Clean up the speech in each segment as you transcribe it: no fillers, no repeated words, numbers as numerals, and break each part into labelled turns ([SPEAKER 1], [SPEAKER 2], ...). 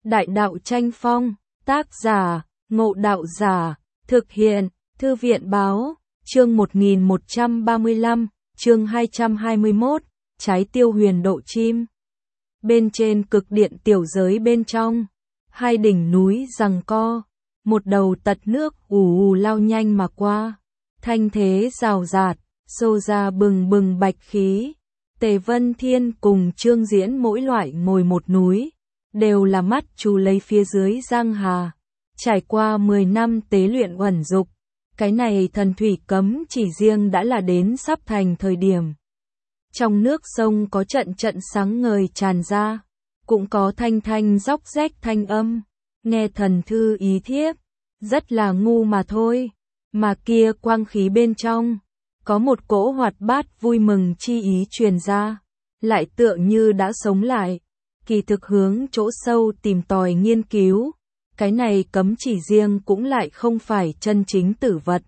[SPEAKER 1] Đại đạo tranh phong, tác giả, Ngộ Đạo Giả, thực hiện, Thư viện báo, chương 1135, chương 221, Trái tiêu huyền độ chim. Bên trên cực điện tiểu giới bên trong, hai đỉnh núi giằng co, một đầu tật nước ù ù lao nhanh mà qua, thanh thế rào rạt, xô ra bừng bừng bạch khí. Tề Vân Thiên cùng Trương Diễn mỗi loại ngồi một núi, đều là mắt chú lấy phía dưới giang hà. Trải qua 10 năm tế luyện uẩn dục, cái này thần thủy cấm chỉ riêng đã là đến sắp thành thời điểm. Trong nước sông có trận trận sáng ngời tràn ra, cũng có thanh thanh róc rách thanh âm, nghe thần thư ý thiếp, rất là ngu mà thôi, mà kia quang khí bên trong, có một cỗ hoạt bát vui mừng chi ý truyền ra, lại tựa như đã sống lại, kỳ thực hướng chỗ sâu tìm tòi nghiên cứu, cái này cấm chỉ riêng cũng lại không phải chân chính tử vật,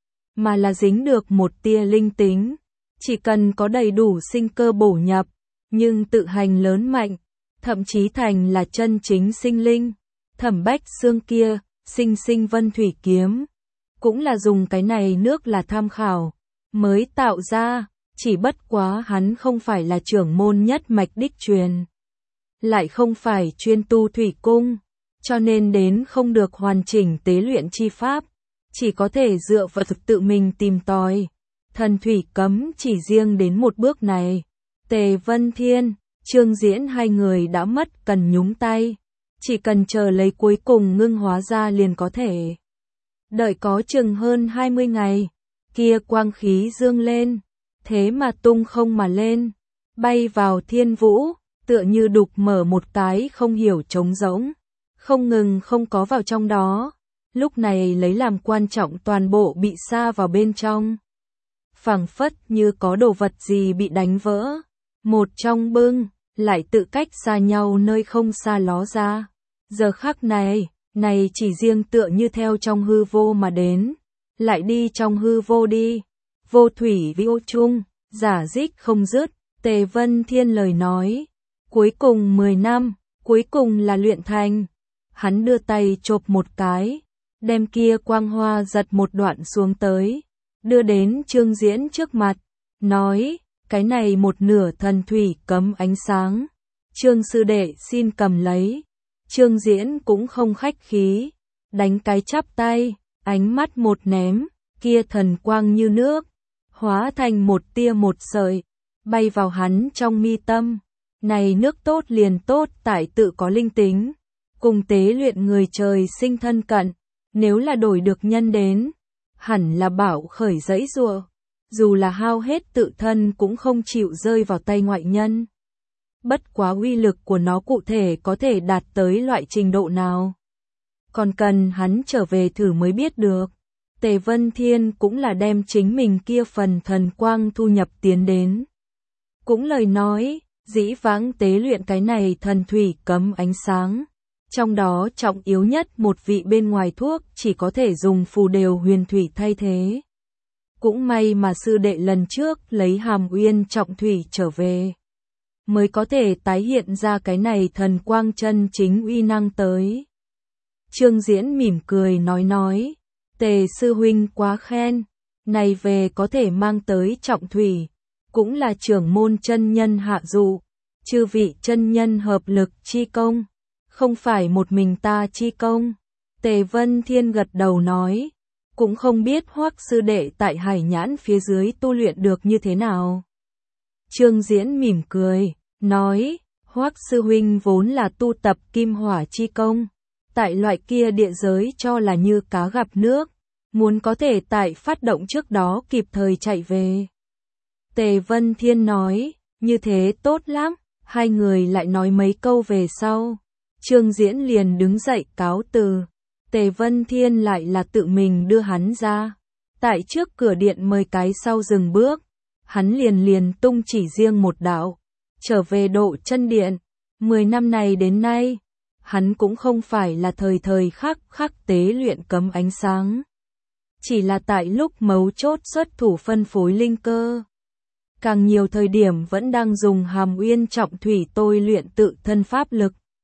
[SPEAKER 1] mà là dính được một tia linh tính, chỉ cần có đầy đủ sinh cơ bổ nhập, nhưng tự hành lớn mạnh, thậm chí thành là chân chính sinh linh. Thẩm Bách Xương kia, sinh sinh vân thủy kiếm, cũng là dùng cái này nước là tham khảo, mới tạo ra, chỉ bất quá hắn không phải là trưởng môn nhất mạch đích truyền, lại không phải chuyên tu thủy cung, cho nên đến không được hoàn chỉnh tế luyện chi pháp, chỉ có thể dựa vào thực tự mình tìm tòi. Thần thủy cấm chỉ riêng đến một bước này, Tề Vân Thiên, Trương Diễn hai người đã mất cần nhúng tay, chỉ cần chờ lấy cuối cùng ngưng hóa ra liền có thể. Đợi có chừng hơn 20 ngày, kia quang khí dương lên, thế mà tung không mà lên, bay vào thiên vũ, tựa như đục mở một cái không hiểu trống rỗng, không ngừng không có vào trong đó, lúc này lấy làm quan trọng toàn bộ bị sa vào bên trong. Phảng phất như có đồ vật gì bị đánh vỡ, một trong bưng, lại tự cách xa nhau nơi không xa ló ra. Giờ khắc này, này chỉ riêng tựa như theo trong hư vô mà đến, lại đi trong hư vô đi, vô thủy vi ô chung, giả dích không dứt. Tề Vân Thiên lời nói, cuối cùng 10 năm, cuối cùng là luyện thành. Hắn đưa tay chộp một cái, đem kia quang hoa giật một đoạn xuống tới, đưa đến Trương Diễn trước mặt, nói, cái này một nửa thần thủy cấm ánh sáng, Trương sư đệ xin cầm lấy. Trương Diễn cũng không khách khí, đánh cái chắp tay, ánh mắt một ném, kia thần quang như nước, hóa thành một tia một sợi, bay vào hắn trong mi tâm. Này nước tốt liền tốt tại tự có linh tính, cùng tế luyện người trời sinh thân cận, nếu là đổi được nhân đến, hẳn là bảo khởi dãy giụa, dù là hao hết tự thân cũng không chịu rơi vào tay ngoại nhân. Bất quá uy lực của nó cụ thể có thể đạt tới loại trình độ nào, còn cần hắn trở về thử mới biết được. Tề Vân Thiên cũng là đem chính mình kia phần thần quang thu nhập tiến đến. Cũng lời nói, dĩ vãng tế luyện cái này thần thủy cấm ánh sáng, trong đó trọng yếu nhất một vị bên ngoài thuốc chỉ có thể dùng phù đều huyền thủy thay thế. Cũng may mà sư đệ lần trước lấy Hàm Uyên trọng thủy trở về, mới có thể tái hiện ra cái này thần quang chân chính uy năng tới. Trương Diễn mỉm cười nói, Tề sư huynh quá khen, này về có thể mang tới trọng thủy, cũng là trưởng môn chân nhân hạ dụ, chư vị chân nhân hợp lực chi công, không phải một mình ta chi công. Tề Vân Thiên gật đầu nói, cũng không biết Hoắc sư đệ tại Hải Nhãn phía dưới tu luyện được như thế nào. Trương Diễn mỉm cười, nói, Hoắc sư huynh vốn là tu tập kim hỏa chi công, tại loại kia địa giới cho là như cá gặp nước, muốn có thể tại phát động trước đó kịp thời chạy về. Tề Vân Thiên nói, như thế tốt lắm. Hai người lại nói mấy câu về sau, Trương Diễn liền đứng dậy cáo từ. Tề Vân Thiên lại là tự mình đưa hắn ra, tại trước cửa điện mời cái sau dừng bước, hắn liền tung chỉ riêng một đạo, trở về độ chân điện. 10 năm này đến nay, hắn cũng không phải là thời khắc khắc tế luyện cấm ánh sáng, chỉ là tại lúc mấu chốt xuất thủ phân phối linh cơ. Càng nhiều thời điểm vẫn đang dùng Hàm Uyên trọng thủy tôi luyện tự thân pháp lực.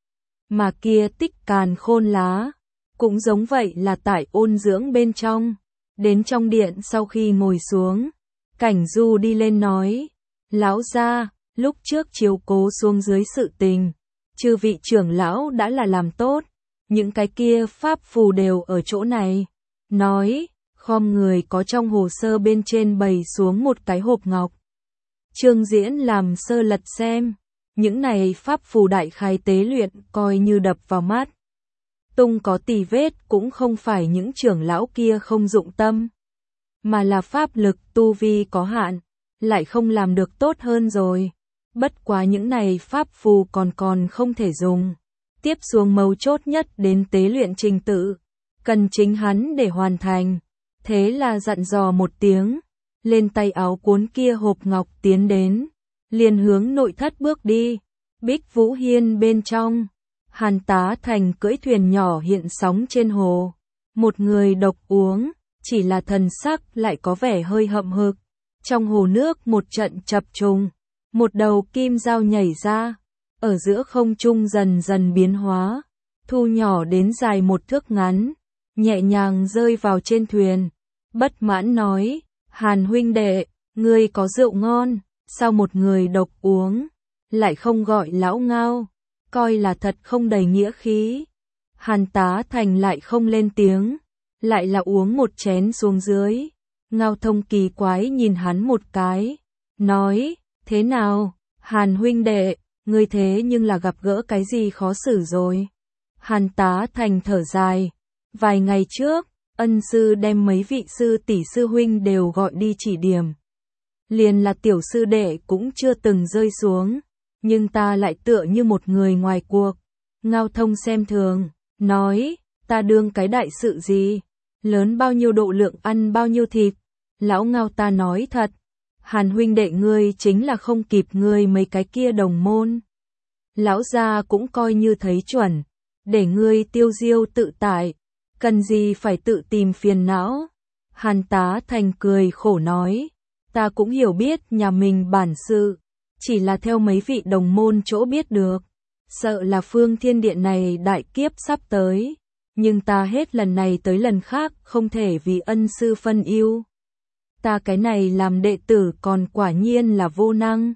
[SPEAKER 1] mà kia tích càn khôn lá, cũng giống vậy là tại ôn dưỡng bên trong. Đến trong điện sau khi ngồi xuống, Cảnh Du đi lên nói, lão gia, lúc trước chiếu cố xuống dưới sự tình, chư vị trưởng lão đã là làm tốt, những cái kia pháp phù đều ở chỗ này. Nói, khom người có trong hồ sơ bên trên bày xuống một cái hộp ngọc. Trương Diễn làm sơ lật xem, những này pháp phù đại khai tế luyện coi như đập vào mắt. Tung có tì vết cũng không phải những trưởng lão kia không dụng tâm, mà là pháp lực tu vi có hạn, lại không làm được tốt hơn rồi. Bất quá những này pháp phù còn không thể dùng. Tiếp xuống mấu chốt nhất đến tế luyện trình tự, cần chính hắn để hoàn thành. Thế là dặn dò một tiếng, lên tay áo cuốn kia hộp ngọc tiến đến, liền hướng nội thất bước đi. Bích Vũ Hiên bên trong, Hàn Tá Thành cưỡi thuyền nhỏ hiện sóng trên hồ, một người độc uống, chỉ là thần sắc lại có vẻ hơi hậm hực. Trong hồ nước một trận chập trùng, một đầu kim dao nhảy ra, ở giữa không trung dần dần biến hóa, thu nhỏ đến dài một thước ngắn, nhẹ nhàng rơi vào trên thuyền. Bất mãn nói, Hàn huynh đệ, ngươi có rượu ngon, sao một người độc uống, lại không gọi lão Ngao, coi là thật không đầy nghĩa khí. Hàn Tá Thành lại không lên tiếng, lại là uống một chén xuống dưới. Ngao Thông kỳ quái nhìn hắn một cái, nói, thế nào, Hàn huynh đệ, ngươi thế nhưng là gặp gỡ cái gì khó xử rồi. Hàn Tá Thành thở dài, vài ngày trước, ân sư đem mấy vị sư tỷ sư huynh đều gọi đi chỉ điểm. Liền là tiểu sư đệ cũng chưa từng rơi xuống, nhưng ta lại tựa như một người ngoài cuộc. Ngao Thông xem thường, nói, ta đương cái đại sự gì, lớn bao nhiêu độ lượng ăn bao nhiêu thịt. Lão Ngao ta nói thật, Hàn huynh đệ ngươi chính là không kịp ngươi mấy cái kia đồng môn. Lão gia cũng coi như thấy chuẩn, để ngươi tiêu diêu tự tại, cần gì phải tự tìm phiền não. Hàn Tá Thành cười khổ nói, ta cũng hiểu biết nhà mình bản sự, chỉ là theo mấy vị đồng môn chỗ biết được, sợ là phương thiên điện này đại kiếp sắp tới, nhưng ta hết lần này tới lần khác không thể vì ân sư phân ưu. Ta cái này làm đệ tử còn quả nhiên là vô năng.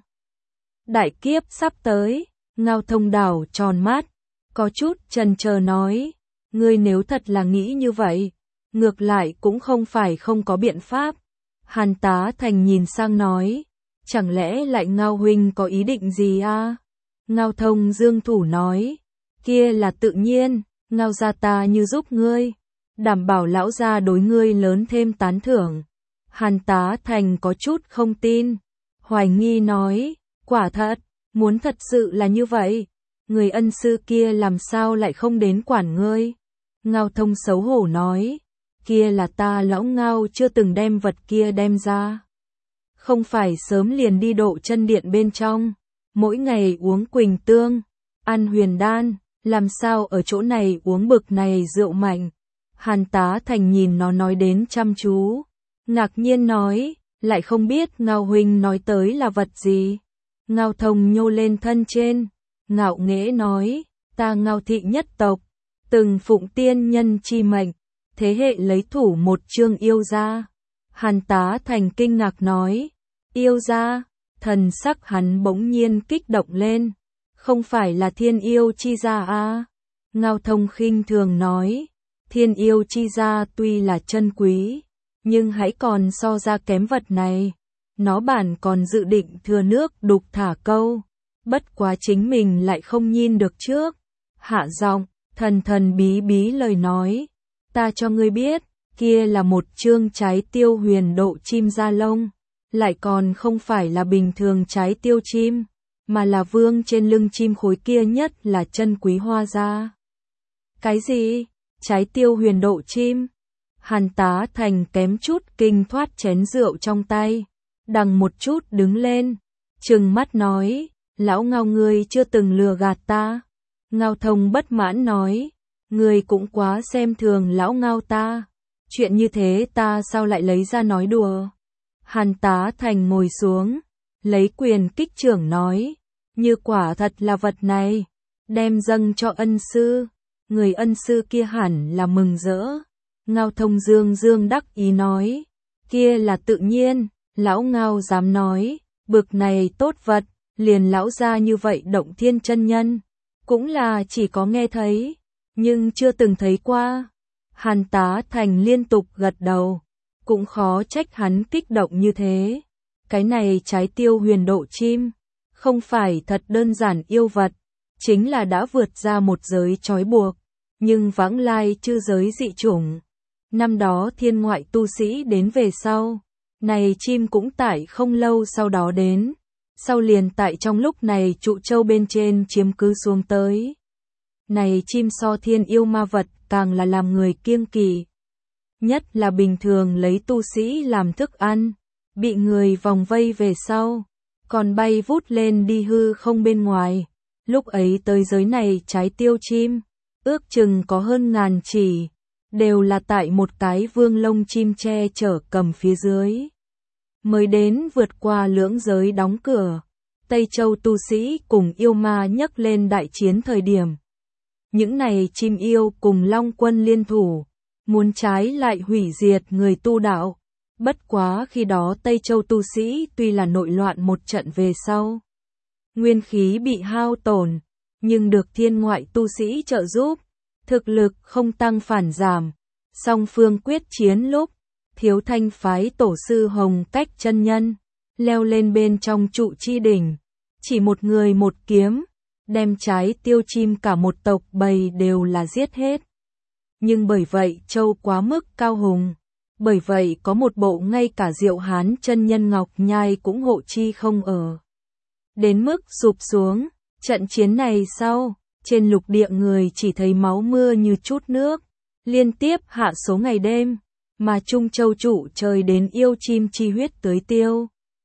[SPEAKER 1] Đại kiếp sắp tới, Ngao Thông đảo tròn mắt, có chút chần chờ nói, ngươi nếu thật là nghĩ như vậy, ngược lại cũng không phải không có biện pháp. Hàn Tá Thành nhìn sang nói, chẳng lẽ lại Ngao huynh có ý định gì à? Ngao Thông dương thủ nói, kia là tự nhiên, Ngao gia ta như giúp ngươi, đảm bảo lão gia đối ngươi lớn thêm tán thưởng. Hàn Tá Thành có chút không tin, hoài nghi nói, quả thật, muốn thật sự là như vậy, người ân sư kia làm sao lại không đến quản ngươi. Ngao Thông xấu hổ nói, kia là ta lão Ngao chưa từng đem vật kia đem ra. Không phải sớm liền đi độ chân điện bên trong, mỗi ngày uống quỳnh tương, ăn huyền đan, làm sao ở chỗ này uống bực này rượu mạnh. Hàn Tá Thành nhìn nó nói đến chăm chú, ngạc nhiên nói, lại không biết Ngao huynh nói tới là vật gì. Ngao Thông nhô lên thân trên, ngạo nghễ nói, ta Ngao thị nhất tộc, từng phụng tiên nhân chi mệnh, thế hệ lấy thủ một chương yêu gia. Hàn Tá Thành kinh ngạc nói, yêu gia, thần sắc hắn bỗng nhiên kích động lên, không phải là thiên yêu chi gia à? Ngao Thông khinh thường nói, thiên yêu chi gia tuy là chân quý, nhưng hãy còn so ra kém vật này. Nó bản còn dự định thừa nước đục thả câu, bất quá chính mình lại không nhìn được trước. Hạ giọng, thần thần bí bí lời nói, ta cho ngươi biết, kia là một chương trái tiêu huyền độ chim da lông, lại còn không phải là bình thường trái tiêu chim, mà là vương trên lưng chim khối kia nhất là chân quý hoa da. Cái gì? Trái tiêu huyền độ chim? Hàn Tá Thành kém chút kinh thoát chén rượu trong tay, đằng một chút đứng lên, trừng mắt nói, lão Ngao ngươi chưa từng lừa gạt ta. Ngao Thông bất mãn nói, ngươi cũng quá xem thường lão Ngao ta, chuyện như thế ta sao lại lấy ra nói đùa. Hàn Tá Thành ngồi xuống, lấy quyền kích trưởng nói, như quả thật là vật này, đem dâng cho ân sư. Người ân sư kia hẳn là mừng rỡ. Ngao Thông dương dương đắc ý nói, kia là tự nhiên, lão Ngao dám nói, bực này tốt vật, liền lão ra như vậy Động Thiên chân nhân, cũng là chỉ có nghe thấy, nhưng chưa từng thấy qua. Hàn Tá Thành liên tục gật đầu, cũng khó trách hắn kích động như thế. Cái này trái tiêu huyền độ chim, không phải thật đơn giản yêu vật, chính là đã vượt ra một giới trói buộc, nhưng vãng lai chư giới dị chủng. Năm đó thiên ngoại tu sĩ đến về sau, này chim cũng tại không lâu sau đó đến, sau liền tại trong lúc này trụ châu bên trên chiếm cứ xuống tới. Này chim so thiên yêu ma vật càng là làm người kiêng kỵ, nhất là bình thường lấy tu sĩ làm thức ăn, bị người vòng vây về sau, còn bay vút lên đi hư không bên ngoài. Lúc ấy tới giới này trái tiêu chim, ước chừng có hơn 1000 chỉ, đều là tại một cái vương lông chim che chở cầm phía dưới. Mới đến vượt qua lưỡng giới đóng cửa, Tây Châu tu sĩ cùng yêu ma nhấc lên đại chiến thời điểm. Những này chim yêu cùng Long Quân liên thủ, muốn trái lại hủy diệt người tu đạo. Bất quá khi đó Tây Châu tu sĩ tuy là nội loạn một trận về sau, nguyên khí bị hao tổn, nhưng được thiên ngoại tu sĩ trợ giúp, thực lực không tăng phản giảm. Song phương quyết chiến lúc, Thiếu Thanh phái tổ sư Hồng Cách chân nhân, leo lên bên trong trụ chi đỉnh, chỉ một người một kiếm, đem trái tiêu chim cả một tộc bầy đều là giết hết. Nhưng bởi vậy châu quá mức cao hùng, bởi vậy có một bộ ngay cả Diệu Hán chân nhân Ngọc Nhai cũng hộ chi không ở. Đến mức sụp xuống, trận chiến này sau, trên lục địa người chỉ thấy máu mưa như chút nước, liên tiếp hạ số ngày đêm, mà Trung Châu trụ trời đến yêu chim chi huyết tưới tiêu.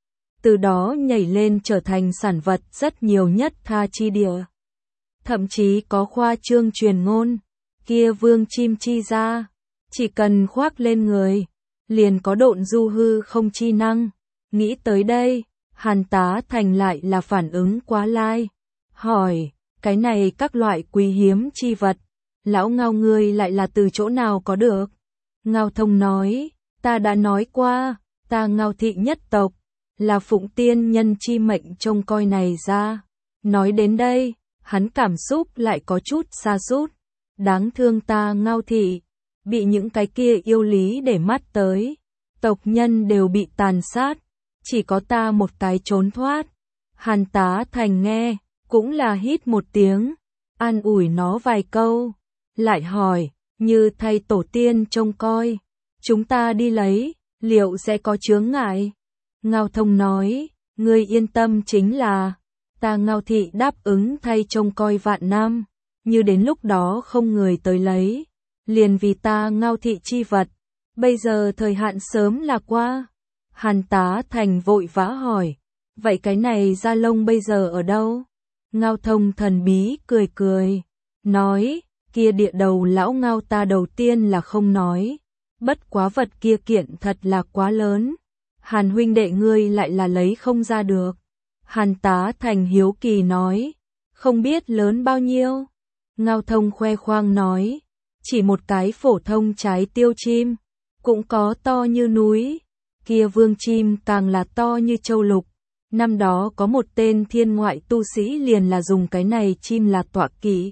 [SPEAKER 1] Từ đó nhảy lên trở thành sản vật rất nhiều nhất tha chi địa. Thậm chí có khoa trương truyền ngôn, kia vương chim chi ra, chỉ cần khoác lên người, liền có độn du hư không chi năng. Nghĩ tới đây, Hàn Tá Thành lại là phản ứng quá lai, hỏi, cái này các loại quý hiếm chi vật, lão Ngao ngươi lại là từ chỗ nào có được? Ngao Thông nói, ta đã nói qua, ta Ngao thị nhất tộc, là phụng tiên nhân chi mệnh trông coi này ra. Nói đến đây, hắn cảm xúc lại có chút sa sút. Đáng thương ta Ngao thị, bị những cái kia yêu lý để mắt tới, tộc nhân đều bị tàn sát, chỉ có ta một cái trốn thoát. Hàn Tá Thành nghe, cũng là hít một tiếng, an ủi nó vài câu, lại hỏi, như thay tổ tiên trông coi, chúng ta đi lấy, liệu sẽ có chướng ngại? Ngao Thông nói, ngươi yên tâm, chính là, ta Ngao thị đáp ứng thay trông coi vạn năm, như đến lúc đó không người tới lấy, liền vì ta Ngao thị chi vật, bây giờ thời hạn sớm là qua. Hàn Tá Thành vội vã hỏi, vậy cái này da lông bây giờ ở đâu? Ngao Thông thần bí cười cười, nói, kia địa đầu lão Ngao ta đầu tiên là không nói, bất quá vật kia kiện thật là quá lớn, Hàn huynh đệ ngươi lại là lấy không ra được. Hàn Tá Thành hiếu kỳ nói, không biết lớn bao nhiêu? Ngao Thông khoe khoang nói, chỉ một cái phổ thông trái tiêu chim, cũng có to như núi, kia vương chim càng là to như châu lục. Năm đó có một tên thiên ngoại tu sĩ liền là dùng cái này chim là tọa kỵ,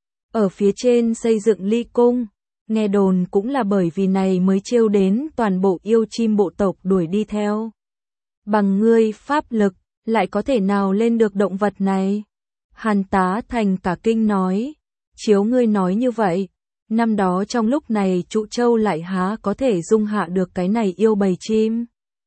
[SPEAKER 1] ở phía trên xây dựng ly cung, nghe đồn cũng là bởi vì này mới trêu đến toàn bộ yêu chim bộ tộc đuổi đi theo. Bằng ngươi pháp lực, lại có thể nào lên được động vật này? Hàn Tá Thành cả kinh nói, chiếu ngươi nói như vậy, năm đó trong lúc này trụ châu lại há có thể dung hạ được cái này yêu bầy chim?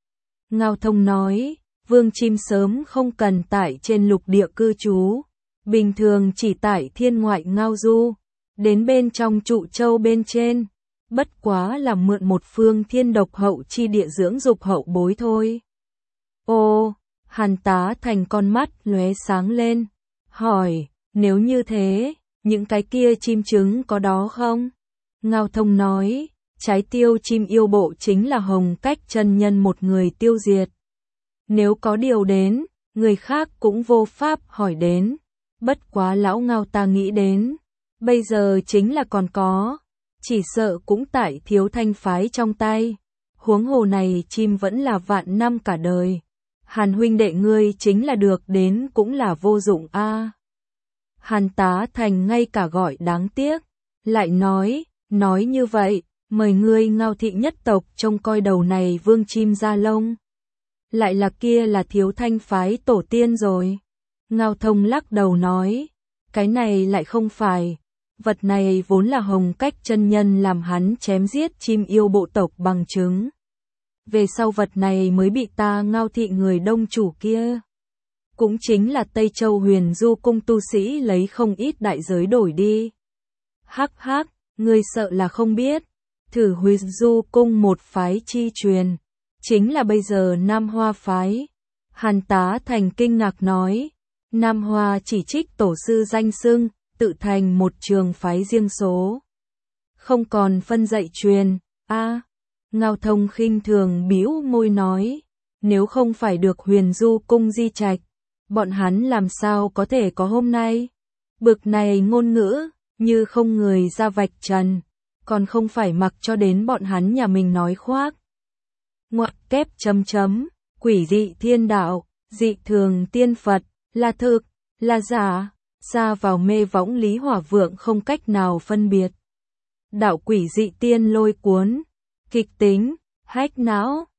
[SPEAKER 1] Ngao Thông nói, vương chim sớm không cần tại trên lục địa cư trú, bình thường chỉ tại thiên ngoại ngao du, đến bên trong trụ châu bên trên, bất quá là mượn một phương thiên độc hậu chi địa dưỡng dục hậu bối thôi. Ô, Hàn Tá Thành con mắt lóe sáng lên, hỏi, nếu như thế, những cái kia chim trứng có đó không? Ngao Thông nói, trái tiêu chim yêu bộ chính là Hồng Cách chân nhân một người tiêu diệt. Nếu có điều đến, người khác cũng vô pháp hỏi đến. Bất quá lão Ngao ta nghĩ đến, bây giờ chính là còn có, chỉ sợ cũng tại Thiếu Thanh phái trong tay. Huống hồ này chim vẫn là vạn năm cả đời. Hàn huynh đệ ngươi chính là được đến cũng là vô dụng a. Hàn Tá Thành ngay cả gọi đáng tiếc, lại nói như vậy, mời ngươi Ngao thị nhất tộc trông coi đầu này vương chim da lông. Lại là kia là Thiếu Thanh phái tổ tiên rồi. Ngao Thông lắc đầu nói, cái này lại không phải, vật này vốn là Hồng Cách chân nhân làm hắn chém giết chim yêu bộ tộc bằng chứng. Về sau vật này mới bị ta Ngao thị người đông chủ kia, cũng chính là Tây Châu Huyền Du cung tu sĩ lấy không ít đại giới đổi đi. Hắc hắc, ngươi sợ là không biết, thử Huyền Du cung một phái chi truyền, chính là bây giờ Nam Hoa phái. Hàn Tá Thành kinh ngạc nói, Nam Hoa chỉ trích tổ sư danh xưng, tự thành một trường phái riêng số. Không còn phân dạy truyền, Ngao Thông khinh thường bĩu môi nói, nếu không phải được Huyền Du cung di trạch, bọn hắn làm sao có thể có hôm nay. Bực này ngôn ngữ, như không người ra vạch trần, còn không phải mặc cho đến bọn hắn nhà mình nói khoác. Ngoặc kép chấm, quỷ dị thiên đạo, dị thường tiên Phật, là thực, là giả, xa vào mê võng Lý Hỏa Vượng không cách nào phân biệt. Đạo quỷ dị tiên lôi cuốn, kịch tính, hách não.